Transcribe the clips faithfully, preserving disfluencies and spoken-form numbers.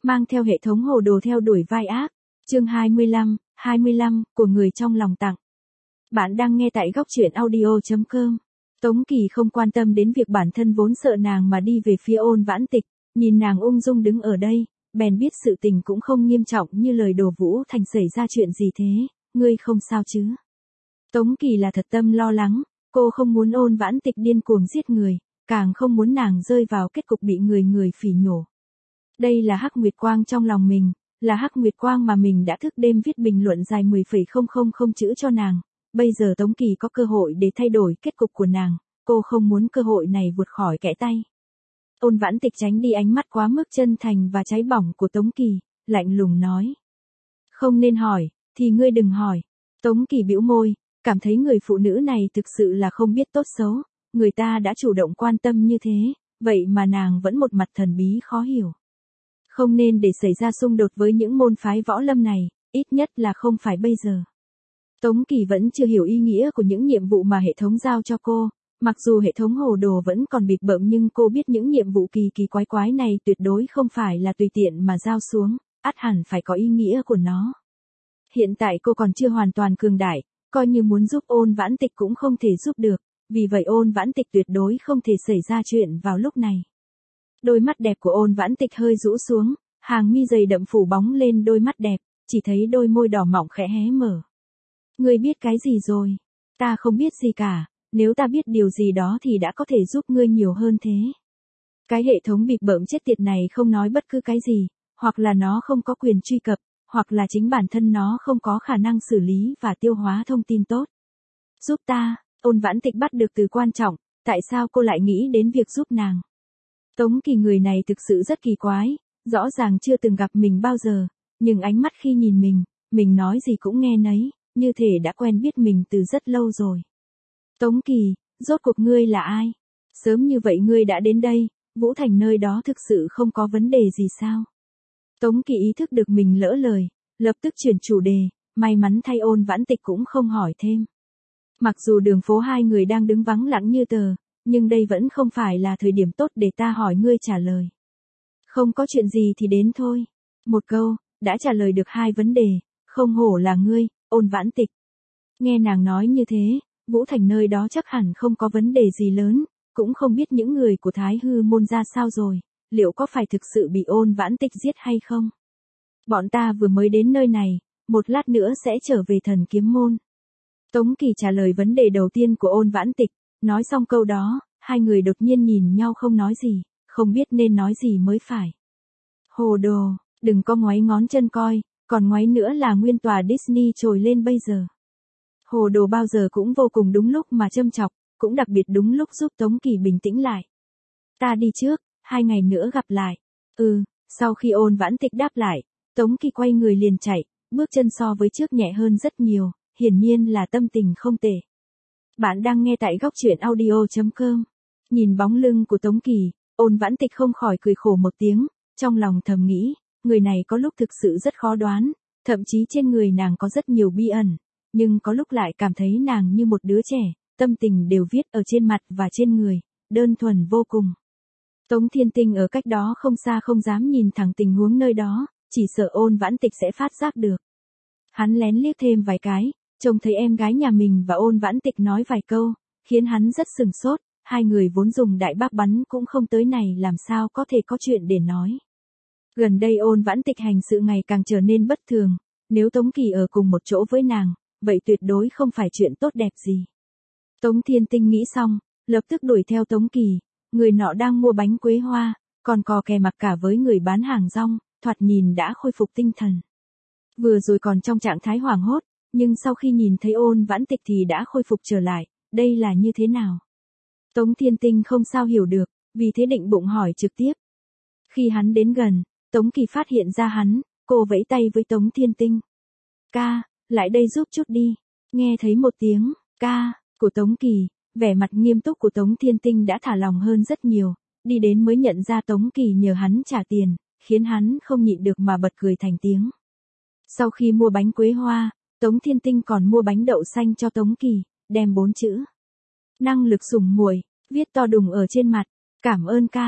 mang theo hệ thống hồ đồ theo đuổi vai ác. Chương hai mươi lăm, hai mươi lăm, của người trong lòng tặng. Bạn đang nghe tại góc truyện audio chấm com. Tống Kỳ không quan tâm đến việc bản thân vốn sợ nàng mà đi về phía Ôn Vãn Tịch, nhìn nàng ung dung đứng ở đây, bèn biết sự tình cũng không nghiêm trọng như lời đổ Vũ Thành xảy ra chuyện gì thế, ngươi không sao chứ? Tống Kỳ là thật tâm lo lắng, cô không muốn Ôn Vãn Tịch điên cuồng giết người, càng không muốn nàng rơi vào kết cục bị người người phỉ nhổ. Đây là hắc nguyệt quang trong lòng mình, là hắc nguyệt quang mà mình đã thức đêm viết bình luận dài mười phẩy không không không chữ cho nàng. Bây giờ Tống Kỳ có cơ hội để thay đổi kết cục của nàng, cô không muốn cơ hội này vụt khỏi kẽ tay. Ôn Vãn Tịch tránh đi ánh mắt quá mức chân thành và cháy bỏng của Tống Kỳ, lạnh lùng nói. Không nên hỏi, thì ngươi đừng hỏi. Tống Kỳ bĩu môi, cảm thấy người phụ nữ này thực sự là không biết tốt xấu, người ta đã chủ động quan tâm như thế, vậy mà nàng vẫn một mặt thần bí khó hiểu. Không nên để xảy ra xung đột với những môn phái võ lâm này, ít nhất là không phải bây giờ. Tống Kỳ vẫn chưa hiểu ý nghĩa của những nhiệm vụ mà hệ thống giao cho cô, mặc dù hệ thống hồ đồ vẫn còn bịp bợm nhưng cô biết những nhiệm vụ kỳ kỳ quái quái này tuyệt đối không phải là tùy tiện mà giao xuống, ắt hẳn phải có ý nghĩa của nó. Hiện tại cô còn chưa hoàn toàn cường đại, coi như muốn giúp Ôn Vãn Tịch cũng không thể giúp được, vì vậy Ôn Vãn Tịch tuyệt đối không thể xảy ra chuyện vào lúc này. Đôi mắt đẹp của Ôn Vãn Tịch hơi rũ xuống, hàng mi dày đậm phủ bóng lên đôi mắt đẹp, chỉ thấy đôi môi đỏ mọng khẽ hé mở. Ngươi biết cái gì rồi? Ta không biết gì cả, nếu ta biết điều gì đó thì đã có thể giúp ngươi nhiều hơn thế. Cái hệ thống bịp bợm chết tiệt này không nói bất cứ cái gì, hoặc là nó không có quyền truy cập, hoặc là chính bản thân nó không có khả năng xử lý và tiêu hóa thông tin tốt. Giúp ta, Ôn Vãn Tịch bắt được từ quan trọng, tại sao cô lại nghĩ đến việc giúp nàng? Tống Kỳ người này thực sự rất kỳ quái, rõ ràng chưa từng gặp mình bao giờ, nhưng ánh mắt khi nhìn mình, mình nói gì cũng nghe nấy, như thể đã quen biết mình từ rất lâu rồi. Tống Kỳ, rốt cuộc ngươi là ai? Sớm như vậy ngươi đã đến đây, Vũ Thành nơi đó thực sự không có vấn đề gì sao? Tống Kỳ ý thức được mình lỡ lời, lập tức chuyển chủ đề, may mắn thay Ôn Vãn Tịch cũng không hỏi thêm. Mặc dù đường phố hai người đang đứng vắng lặng như tờ, nhưng đây vẫn không phải là thời điểm tốt để ta hỏi ngươi trả lời. Không có chuyện gì thì đến thôi. Một câu, đã trả lời được hai vấn đề, không hổ là ngươi, Ôn Vãn Tịch. Nghe nàng nói như thế, Vũ Thành nơi đó chắc hẳn không có vấn đề gì lớn, cũng không biết những người của Thái Hư môn ra sao rồi, liệu có phải thực sự bị Ôn Vãn Tịch giết hay không? Bọn ta vừa mới đến nơi này, một lát nữa sẽ trở về Thần Kiếm môn. Tống Kỳ trả lời vấn đề đầu tiên của Ôn Vãn Tịch, nói xong câu đó, hai người đột nhiên nhìn nhau không nói gì, không biết nên nói gì mới phải. Hồ đồ, đừng có ngoáy ngón chân coi, còn ngoáy nữa là nguyên tòa Disney trồi lên bây giờ. Hồ đồ bao giờ cũng vô cùng đúng lúc mà châm chọc, cũng đặc biệt đúng lúc giúp Tống Kỳ bình tĩnh lại. Ta đi trước, hai ngày nữa gặp lại. Ừ, sau khi Ôn Vãn Tịch đáp lại, Tống Kỳ quay người liền chạy, bước chân so với trước nhẹ hơn rất nhiều, hiển nhiên là tâm tình không tệ. Bạn đang nghe tại góc truyện audio chấm com. Nhìn bóng lưng của Tống Kỳ, Ôn Vãn Tịch không khỏi cười khổ một tiếng, trong lòng thầm nghĩ, người này có lúc thực sự rất khó đoán, thậm chí trên người nàng có rất nhiều bí ẩn, nhưng có lúc lại cảm thấy nàng như một đứa trẻ, tâm tình đều viết ở trên mặt và trên người, đơn thuần vô cùng. Tống Thiên Tinh ở cách đó không xa không dám nhìn thẳng tình huống nơi đó, chỉ sợ Ôn Vãn Tịch sẽ phát giác được. Hắn lén liếc thêm vài cái, trông thấy em gái nhà mình và Ôn Vãn Tịch nói vài câu, khiến hắn rất sừng sốt, hai người vốn dùng đại bác bắn cũng không tới này làm sao có thể có chuyện để nói. Gần đây Ôn Vãn Tịch hành sự ngày càng trở nên bất thường, nếu Tống Kỳ ở cùng một chỗ với nàng, vậy tuyệt đối không phải chuyện tốt đẹp gì. Tống Thiên Tinh nghĩ xong, lập tức đuổi theo Tống Kỳ, người nọ đang mua bánh quế hoa, còn cò kè mặc cả với người bán hàng rong, thoạt nhìn đã khôi phục tinh thần. Vừa rồi còn trong trạng thái hoảng hốt, nhưng sau khi nhìn thấy Ôn Vãn Tịch thì đã khôi phục trở lại, đây là như thế nào? Tống Thiên Tinh không sao hiểu được, vì thế định bụng hỏi trực tiếp. Khi hắn đến gần, Tống Kỳ phát hiện ra hắn, cô vẫy tay với Tống Thiên Tinh. Ca, lại đây giúp chút đi. Nghe thấy một tiếng, ca, của Tống Kỳ, vẻ mặt nghiêm túc của Tống Thiên Tinh đã thả lòng hơn rất nhiều, đi đến mới nhận ra Tống Kỳ nhờ hắn trả tiền, khiến hắn không nhịn được mà bật cười thành tiếng. Sau khi mua bánh quế hoa, Tống Thiên Tinh còn mua bánh đậu xanh cho Tống Kỳ, đem bốn chữ năng lực sủng muội viết to đùng ở trên mặt. Cảm ơn ca.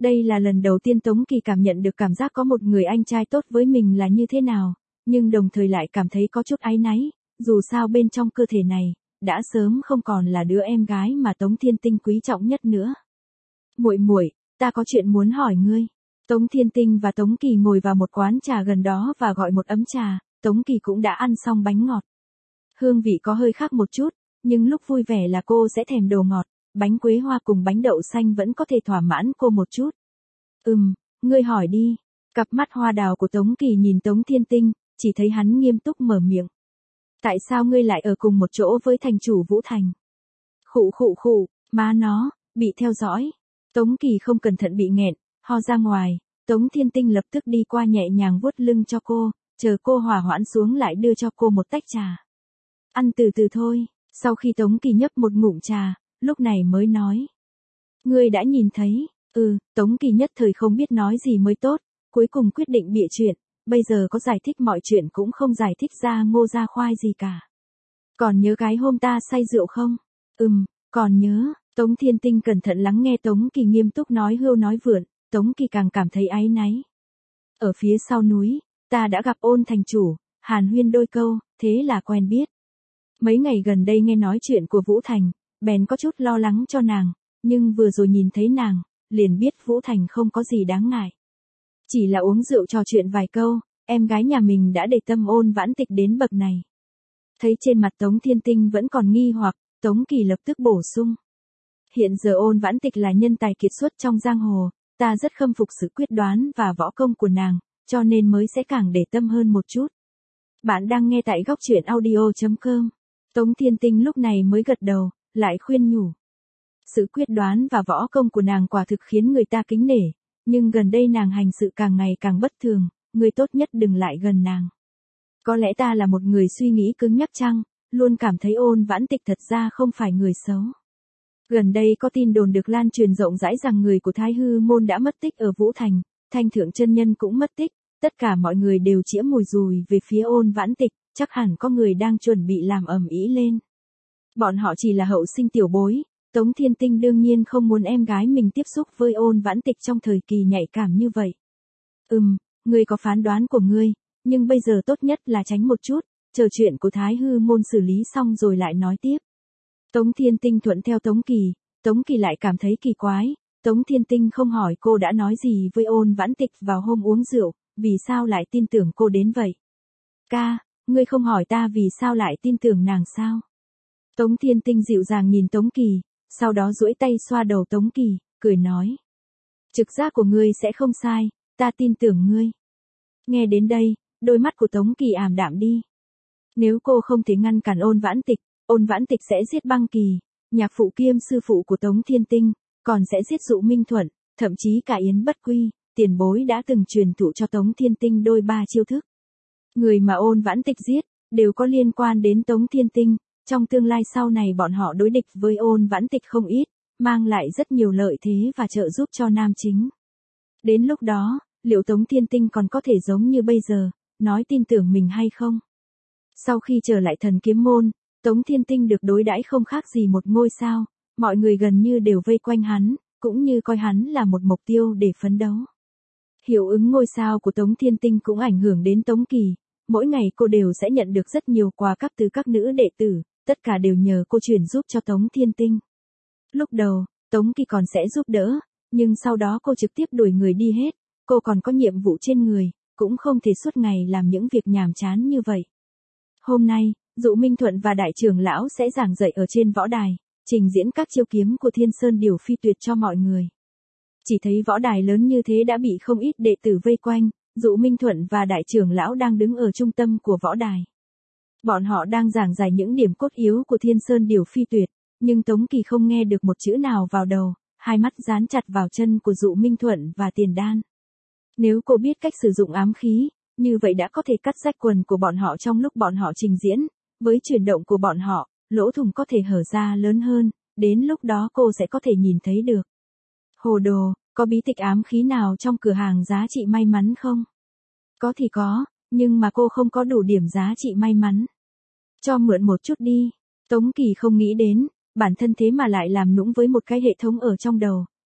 Đây là lần đầu tiên Tống Kỳ cảm nhận được cảm giác có một người anh trai tốt với mình là như thế nào, nhưng đồng thời lại cảm thấy có chút áy náy, dù sao bên trong cơ thể này, đã sớm không còn là đứa em gái mà Tống Thiên Tinh quý trọng nhất nữa. Muội muội, ta có chuyện muốn hỏi ngươi. Tống Thiên Tinh và Tống Kỳ ngồi vào một quán trà gần đó và gọi một ấm trà, Tống Kỳ cũng đã ăn xong bánh ngọt. Hương vị có hơi khác một chút, nhưng lúc vui vẻ là cô sẽ thèm đồ ngọt, bánh quế hoa cùng bánh đậu xanh vẫn có thể thỏa mãn cô một chút. Ừm, ngươi hỏi đi. Cặp mắt hoa đào của Tống Kỳ nhìn Tống Thiên Tinh, chỉ thấy hắn nghiêm túc mở miệng. Tại sao ngươi lại ở cùng một chỗ với thành chủ Vũ Thành? Khụ khụ khụ, má nó, bị theo dõi. Tống Kỳ không cẩn thận bị nghẹn, ho ra ngoài, Tống Thiên Tinh lập tức đi qua nhẹ nhàng vuốt lưng cho cô, chờ cô hòa hoãn xuống lại đưa cho cô một tách trà. Ăn từ từ thôi, sau khi Tống Kỳ nhấp một ngụm trà, lúc này mới nói. Ngươi đã nhìn thấy, ừ, Tống Kỳ nhất thời không biết nói gì mới tốt, cuối cùng quyết định bịa chuyện, bây giờ có giải thích mọi chuyện cũng không giải thích ra ngô ra khoai gì cả. Còn nhớ cái hôm ta say rượu không? Ừm, còn nhớ, Tống Thiên Tinh cẩn thận lắng nghe Tống Kỳ nghiêm túc nói hưu nói vượn, Tống Kỳ càng cảm thấy áy náy. Ở phía sau núi, ta đã gặp Ôn thành chủ, hàn huyên đôi câu, thế là quen biết. Mấy ngày gần đây nghe nói chuyện của Vũ Thành, bèn có chút lo lắng cho nàng, nhưng vừa rồi nhìn thấy nàng, liền biết Vũ Thành không có gì đáng ngại. Chỉ là uống rượu trò chuyện vài câu, em gái nhà mình đã để tâm Ôn Vãn Tịch đến bậc này. Thấy trên mặt Tống Thiên Tinh vẫn còn nghi hoặc, Tống Kỳ lập tức bổ sung. Hiện giờ Ôn Vãn Tịch là nhân tài kiệt xuất trong giang hồ, ta rất khâm phục sự quyết đoán và võ công của nàng, cho nên mới sẽ càng để tâm hơn một chút. Bạn đang nghe tại góc truyện audio chấm com. Tống Thiên Tinh lúc này mới gật đầu, lại khuyên nhủ. Sự quyết đoán và võ công của nàng quả thực khiến người ta kính nể, nhưng gần đây nàng hành sự càng ngày càng bất thường, người tốt nhất đừng lại gần nàng. Có lẽ ta là một người suy nghĩ cứng nhắc chăng, luôn cảm thấy Ôn Vãn Tịch thật ra không phải người xấu. Gần đây có tin đồn được lan truyền rộng rãi rằng người của Thái Hư môn đã mất tích ở Vũ Thành, Thanh Thượng chân nhân cũng mất tích, tất cả mọi người đều chĩa mùi dùi về phía Ôn Vãn Tịch, chắc hẳn có người đang chuẩn bị làm ầm ĩ lên. Bọn họ chỉ là hậu sinh tiểu bối, Tống Thiên Tinh đương nhiên không muốn em gái mình tiếp xúc với Ôn Vãn Tịch trong thời kỳ nhạy cảm như vậy. Ừm, ngươi có phán đoán của ngươi, nhưng bây giờ tốt nhất là tránh một chút, chờ chuyện của Thái Hư môn xử lý xong rồi lại nói tiếp. Tống Thiên Tinh thuận theo Tống Kỳ, Tống Kỳ lại cảm thấy kỳ quái, Tống Thiên Tinh không hỏi cô đã nói gì với Ôn Vãn Tịch vào hôm uống rượu, vì sao lại tin tưởng cô đến vậy? Ca, ngươi không hỏi ta vì sao lại tin tưởng nàng sao? Tống Thiên Tinh dịu dàng nhìn Tống Kỳ, sau đó duỗi tay xoa đầu Tống Kỳ, cười nói. Trực giác của ngươi sẽ không sai, ta tin tưởng ngươi. Nghe đến đây, đôi mắt của Tống Kỳ ảm đạm đi. Nếu cô không thể ngăn cản Ôn Vãn Tịch, Ôn Vãn Tịch sẽ giết Băng Kỳ, nhạc phụ kiêm sư phụ của Tống Thiên Tinh, còn sẽ giết Dụ Minh Thuận, thậm chí cả Yến Bất Quy, tiền bối đã từng truyền thụ cho Tống Thiên Tinh đôi ba chiêu thức. Người mà Ôn Vãn Tịch giết, đều có liên quan đến Tống Thiên Tinh, trong tương lai sau này bọn họ đối địch với Ôn Vãn Tịch không ít, mang lại rất nhiều lợi thế và trợ giúp cho nam chính. Đến lúc đó, liệu Tống Thiên Tinh còn có thể giống như bây giờ, nói tin tưởng mình hay không? Sau khi trở lại Thần Kiếm Môn, Tống Thiên Tinh được đối đãi không khác gì một ngôi sao, mọi người gần như đều vây quanh hắn, cũng như coi hắn là một mục tiêu để phấn đấu. Hiệu ứng ngôi sao của Tống Thiên Tinh cũng ảnh hưởng đến Tống Kỳ, mỗi ngày cô đều sẽ nhận được rất nhiều quà cáp từ các nữ đệ tử, tất cả đều nhờ cô chuyển giúp cho Tống Thiên Tinh. Lúc đầu, Tống Kỳ còn sẽ giúp đỡ, nhưng sau đó cô trực tiếp đuổi người đi hết, cô còn có nhiệm vụ trên người, cũng không thể suốt ngày làm những việc nhàm chán như vậy. Hôm nay, Dụ Minh Thuận và đại trưởng lão sẽ giảng dạy ở trên võ đài, trình diễn các chiêu kiếm của Thiên Sơn Điểu Phi Tuyệt cho mọi người. Chỉ thấy võ đài lớn như thế đã bị không ít đệ tử vây quanh, Dụ Minh Thuận và đại trưởng lão đang đứng ở trung tâm của võ đài. Bọn họ đang giảng giải những điểm cốt yếu của Thiên Sơn Điểu Phi Tuyệt, nhưng Tống Kỳ không nghe được một chữ nào vào đầu, hai mắt dán chặt vào chân của Dụ Minh Thuận và Tiền Đan. Nếu cô biết cách sử dụng ám khí, như vậy đã có thể cắt rách quần của bọn họ trong lúc bọn họ trình diễn, với chuyển động của bọn họ, lỗ thủng có thể hở ra lớn hơn, đến lúc đó cô sẽ có thể nhìn thấy được. Hồ đồ, có bí tịch ám khí nào trong cửa hàng giá trị may mắn không? Có thì có, nhưng mà cô không có đủ điểm giá trị may mắn. Cho mượn một chút đi. Tống Kỳ không nghĩ đến, bản thân thế mà lại làm nũng với một cái hệ thống ở trong đầu,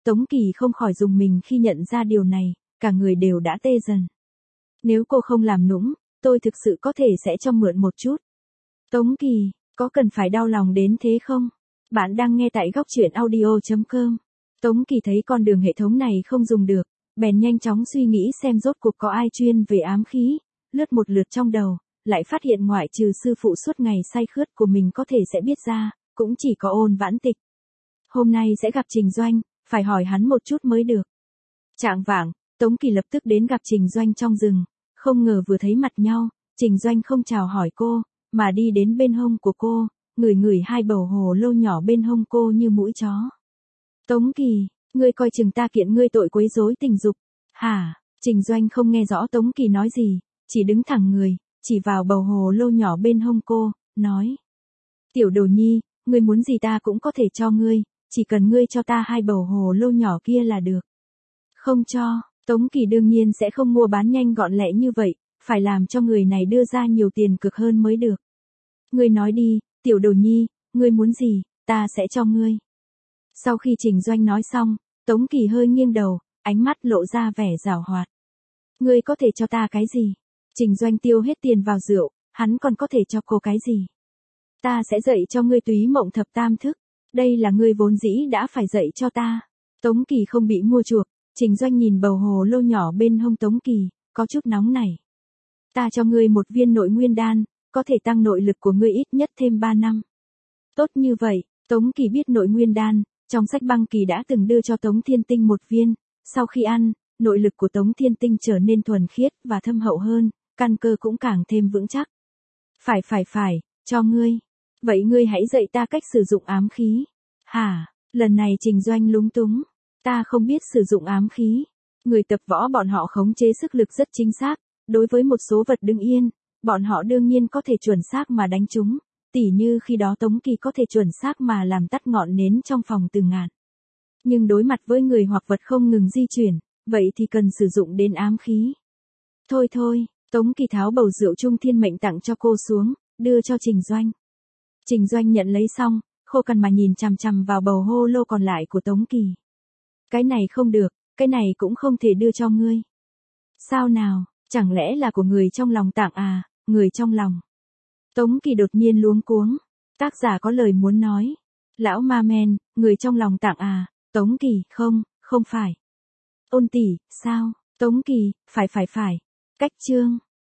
Tống Kỳ không khỏi dùng mình khi nhận ra điều này, cả người đều đã tê dần. Nếu cô không làm nũng, tôi thực sự có thể sẽ cho mượn một chút. Tống Kỳ, có cần phải đau lòng đến thế không? Bạn đang nghe tại góc truyện audio.com. Tống Kỳ thấy con đường hệ thống này không dùng được, bèn nhanh chóng suy nghĩ xem rốt cuộc có ai chuyên về ám khí, lướt một lượt trong đầu, lại phát hiện ngoại trừ sư phụ suốt ngày say khướt của mình có thể sẽ biết ra, cũng chỉ có Ôn Vãn Tịch. Hôm nay sẽ gặp Trình Doanh, phải hỏi hắn một chút mới được. Chạng vạng, Tống Kỳ lập tức đến gặp Trình Doanh trong rừng, không ngờ vừa thấy mặt nhau, Trình Doanh không chào hỏi cô, mà đi đến bên hông của cô, ngửi ngửi hai bầu hồ lô nhỏ bên hông cô như mũi chó. Tống Kỳ, ngươi coi chừng ta kiện ngươi tội quấy rối tình dục. Hả? Trình Doanh không nghe rõ Tống Kỳ nói gì, chỉ đứng thẳng người, chỉ vào bầu hồ lô nhỏ bên hông cô, nói. Tiểu đồ nhi, ngươi muốn gì ta cũng có thể cho ngươi, chỉ cần ngươi cho ta hai bầu hồ lô nhỏ kia là được. Không cho, Tống Kỳ đương nhiên sẽ không mua bán nhanh gọn lẹ như vậy, phải làm cho người này đưa ra nhiều tiền cực hơn mới được. Ngươi nói đi, tiểu đồ nhi, ngươi muốn gì, ta sẽ cho ngươi. Sau khi Trình Doanh nói xong, Tống Kỳ hơi nghiêng đầu, ánh mắt lộ ra vẻ giảo hoạt. Ngươi có thể cho ta cái gì? Trình Doanh tiêu hết tiền vào rượu, hắn còn có thể cho cô cái gì? Ta sẽ dạy cho ngươi túy mộng thập tam thức, đây là ngươi vốn dĩ đã phải dạy cho ta. Tống Kỳ không bị mua chuộc, Trình Doanh nhìn bầu hồ lô nhỏ bên hông Tống Kỳ, có chút nóng nảy. Ta cho ngươi một viên nội nguyên đan, có thể tăng nội lực của ngươi ít nhất thêm ba năm. Tốt như vậy, Tống Kỳ biết nội nguyên đan, trong sách băng kỳ đã từng đưa cho Tống Thiên Tinh một viên, sau khi ăn, nội lực của Tống Thiên Tinh trở nên thuần khiết và thâm hậu hơn, căn cơ cũng càng thêm vững chắc. Phải phải phải, cho ngươi. Vậy ngươi hãy dạy ta cách sử dụng ám khí. Hả? Lần này Trình Doanh lúng túng. Ta không biết sử dụng ám khí. Người tập võ bọn họ khống chế sức lực rất chính xác, đối với một số vật đứng yên, bọn họ đương nhiên có thể chuẩn xác mà đánh chúng, tỉ như khi đó Tống Kỳ có thể chuẩn xác mà làm tắt ngọn nến trong phòng từ ngàn. Nhưng đối mặt với người hoặc vật không ngừng di chuyển, vậy thì cần sử dụng đến ám khí. Thôi thôi, Tống Kỳ tháo bầu rượu trung thiên mệnh tặng cho cô xuống, đưa cho Trình Doanh. Trình Doanh nhận lấy xong, khô cằn mà nhìn chằm chằm vào bầu hô lô còn lại của Tống Kỳ. Cái này không được, cái này cũng không thể đưa cho ngươi. Sao nào, chẳng lẽ là của người trong lòng tặng à, người trong lòng. Tống Kỳ đột nhiên luống cuống, tác giả có lời muốn nói. Lão ma men, người trong lòng tặng à, Tống Kỳ, không, không phải. Ôn tỷ, sao, Tống Kỳ, phải phải phải. Cách chương.